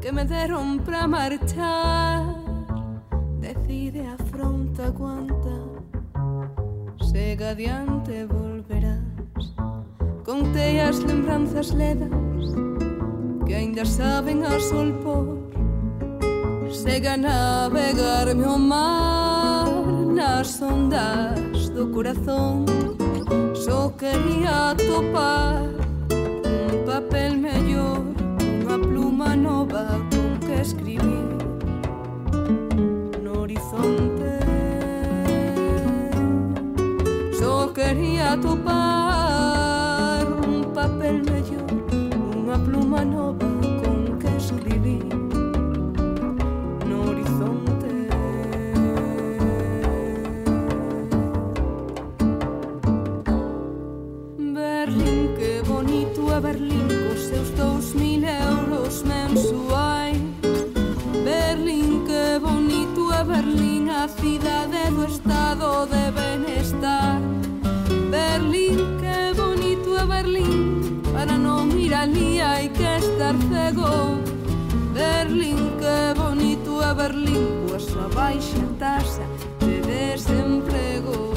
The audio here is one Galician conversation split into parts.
que me deron pra marchar. Decide, afronta, aguanta, segue adiante, volverás. Contei as lembranzas ledas que ainda saben a sol por. Segue a navegar meu mar nas ondas do corazón. Só quería topar un papel mellor, unha pluma nova con que escribir no horizonte. Só quería topar un papel mellor, unha pluma nova con que escribir no horizonte. Berlín, que bonito é Berlín, cos seus 2000 euros mensuais. Berlín, que bonito é Berlín, a cidade do estado de benestar. Berlín, que bonito é Berlín, para non ir alí hai que estar cego. Berlín, que bonito é Berlín, coa súa baixa taxa de desemprego.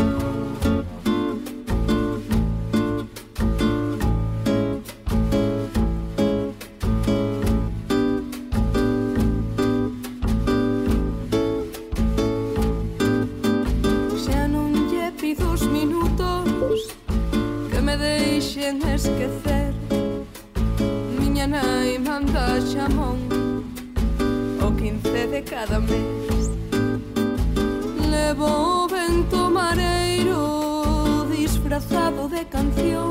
Esquecer, miña nai manda xamón o 15 de cada mes. Levo o vento mareiro disfrazado de canción.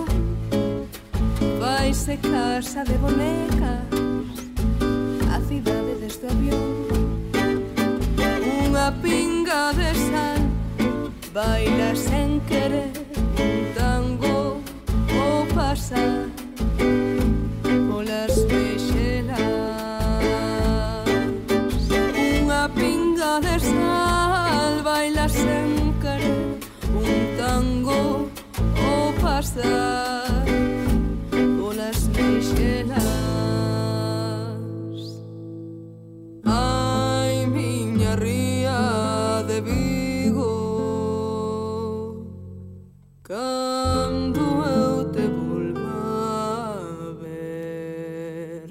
Vaise casa de bonecas a cidade deste avión. Unha pinga de sal baila sen querer un tango o pasar polas mexelas. Unha pinga de sal baila sen querer un tango o pasar polas mexelas. Ai, miña ría de Vigo, cando eu te volva a ver.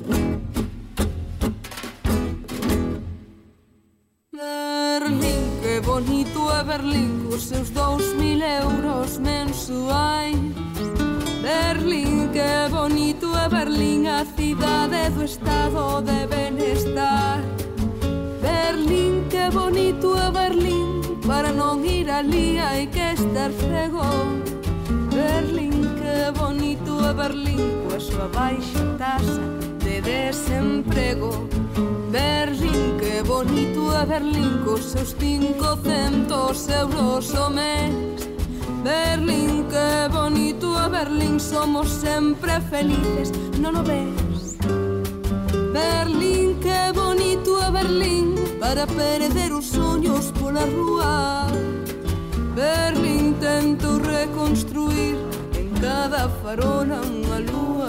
Berlín, que bonito é Berlín, cos seus 2000 euros mensuais. Berlín, que bonito é Berlín, a cidade do estado de benestar. Berlín, que bonito é Berlín, para non ir alí hai que estar cego. Berlín, que bonito é Berlín, coa súa baixa taxa de desemprego. Berlín, que bonito é Berlín, cos seus 500 euros o mes. Berlín, que bonito é Berlín, somos sempre felices, non o ves? Berlín, que bonito é Berlín, para perder os soños pola rúa. Berlín, tento reconstruir en cada farola unha lúa.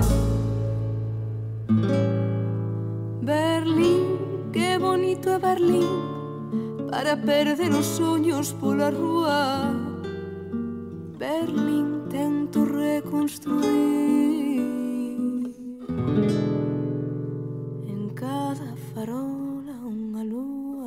Berlín, que bonito é Berlín, para perder os soños pola rúa. Berlín, tento reconstruir en cada farola unha lúa.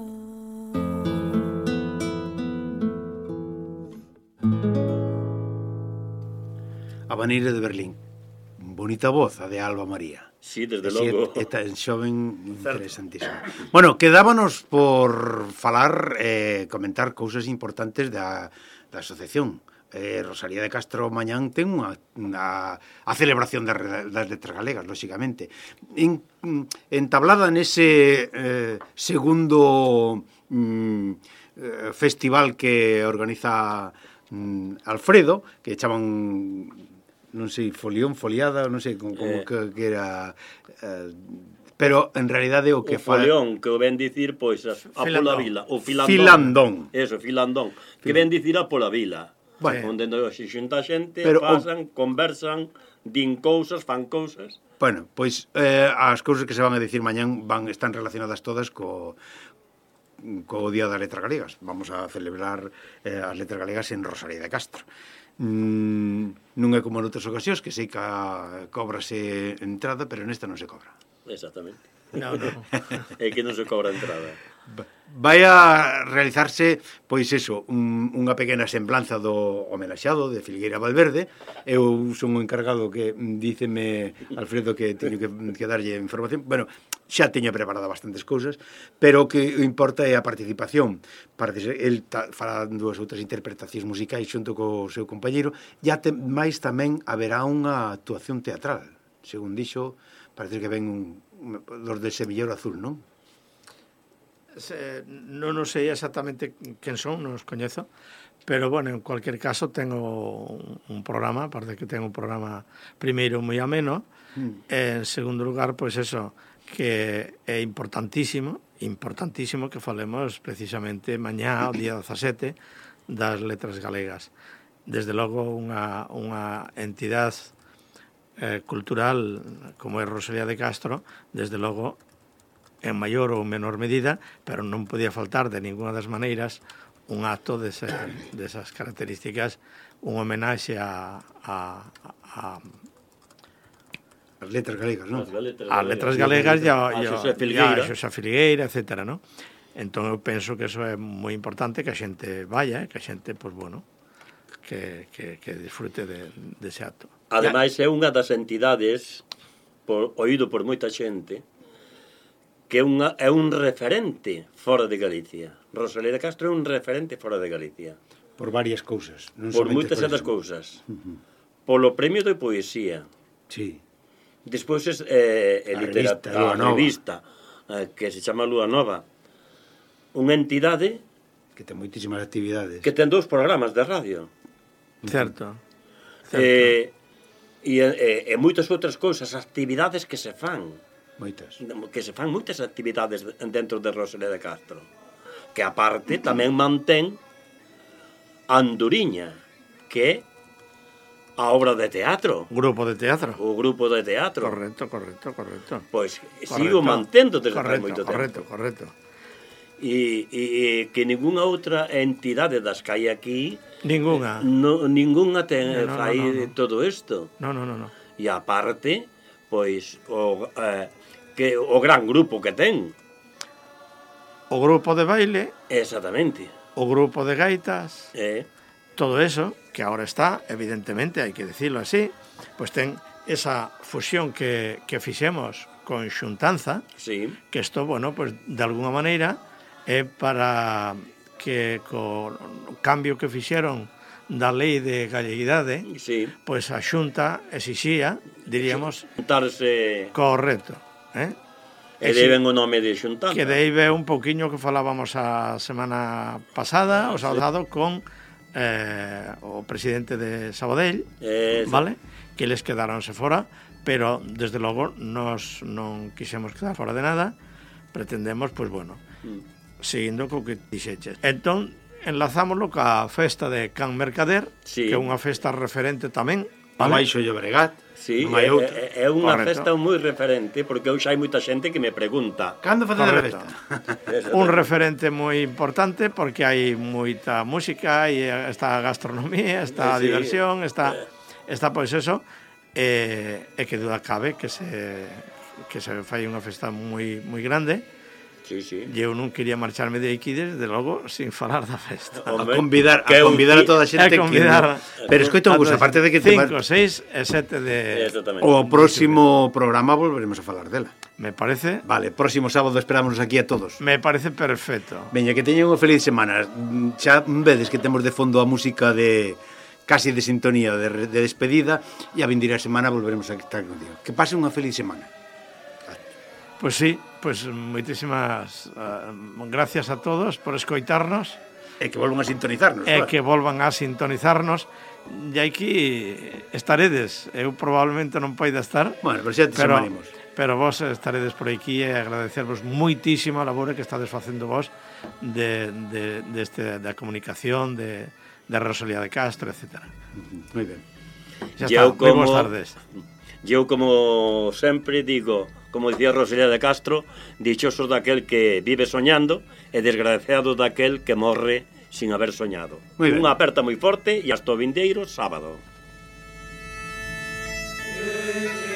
A maneira de Berlín. Bonita voz, a de Alba María. Sí, desde logo. É tan xoven interesantísimo. Bueno, quedábanos por falar, comentar cousas importantes da asociación. Rosalía de Castro mañán ten a celebración das letras galegas, lóxicamente. Entablada nese segundo festival que organiza Alfredo, que chaman, non sei, folión, foliada, non sei como que era... pero en realidade o que fai... O folión, que o ven dicir, pois, a pola vila. O filandón. Eso, filandón. Que ven dicir a pola vila. Bueno, onde se xunta xente, pasan, conversan, din cousas, fan cousas. Bueno, pois as cousas que se van a dicir mañán están relacionadas todas co Día das Letras Galegas. Vamos a celebrar as Letras Galegas en Rosalía de Castro. Non é como en outras ocasións, que sei que cóbrase entrada, pero nesta non se cobra. Exactamente. No. É que non se cobra entrada. Vai a realizarse, pois eso, unha pequena semblanza do homenaxado de Filgueira Valverde. Eu son o encargado que díceme Alfredo que teño que darlle información. Bueno, xa teño preparada bastantes cousas, pero o que importa é a participación. Parece ser, el fará dúas outras interpretacións musicais xunto co seu compañeiro, e máis tamén haberá unha actuación teatral. Según dixo, parece que ven dos de Semillero Azul, non? Non sei exactamente quen son, non os coñezo, pero, bueno, en cualquier caso tengo un programa, aparte que tengo un programa primeiro moi ameno, en segundo lugar, pois eso, que é importantísimo que falemos precisamente mañá, o día 17, das Letras Galegas. Desde logo, unha entidade cultural como é Rosalía de Castro, desde logo, en maior ou menor medida, pero non podía faltar de ninguna das maneiras un acto desas características, un homenaxe a as Letras Galegas, non? As Letras Galegas e a Xosé Filgueira, etcétera, non? Entón eu penso que eso é moi importante, que a xente vaya, que a xente, pois, bueno, que disfrute dese acto. Ademais, é unha das entidades oído por moita xente que é un referente fora de Galicia. Rosalía de Castro é un referente fora de Galicia. Por varias cousas. Por moitas das cousas. Polo premio de poesía. Sí. Despois a revista que se chama Lúa Nova. Unha entidade que ten moitísimas actividades. Que ten 2 programas de radio. Certo. E moitas outras cousas, actividades que se fan. Moitas. Que se fan moitas actividades dentro de Rosalía de Castro. Que aparte tamén mantén Anduriña, que é a obra de teatro. Grupo de teatro. O grupo de teatro. Correcto. Pois sigo mantendo desde hai moito tempo. Correcto. E que ninguna outra entidade das que hai aquí ninguna fai todo isto. No. E aparte, pois o gran grupo que ten. O grupo de baile. Exactamente. O grupo de gaitas. Todo eso, que ahora está, evidentemente, hai que decirlo así, pois ten esa fusión que fixemos con Xuntanza, sí. Que isto, bueno, pues de alguna maneira é para que co cambio que fixeron da lei de galleguidade, sí. Pois a Xunta exixía, diríamos, xuntarse. Correcto, E deben o nome de Xuntanza. Que dei ve un poquinho que falábamos a semana pasada, o sábado, con o presidente de Sabadell, vale? Que eles quedaronse fora, pero desde logo nos non quixemos quedar fora de nada, pretendemos, pois bueno, seguindo co que dixeches. Entón, enlazámoslo ca festa de Can Mercader, sí. Que é unha festa referente tamén, vale? Abaixo Llobregat. Sí, é unha festa moi referente, porque hoxe hai moita xente que me pregunta cando facer a festa? Un referente moi importante, porque hai moita música, e está a gastronomía, está a diversión, está pois eso, e que duda cabe que se fai unha festa moi grande. Sí. E eu non quería marcharme de aquí, desde logo, sin falar da festa. A convidar a toda a xente pero escoita unha cousa, aparte de que 5, 6 e 7 de... O próximo programa volveremos a falar dela. Me parece... Vale, próximo sábado esperámonos aquí a todos. Me parece perfecto. Veña, que teñan unha feliz semana. Xa vedes que temos de fondo a música de casi de sintonía, de despedida, e a vindeira semana volveremos a estar contigo. Que pase unha feliz semana. Pois sí, pois moitísimas gracias a todos por escoitarnos. E que volvan a sintonizarnos. E que volvan a sintonizarnos. E aquí estaredes. Eu probablemente non poida estar. Bueno, pero xa te chamaremos. Pero vos estaredes por aquí e agradecervos moitísimo a labor que estades facendo vos da comunicación, de Rosalía de Castro, etc. Moi ben. Xa está, moi boas tardes. Eu, como sempre, digo, como dicía Rosalía de Castro, dichoso daquel que vive soñando e desgraciado daquel que morre sin haber soñado. Unha aperta moi forte e hasta o vindeiro sábado.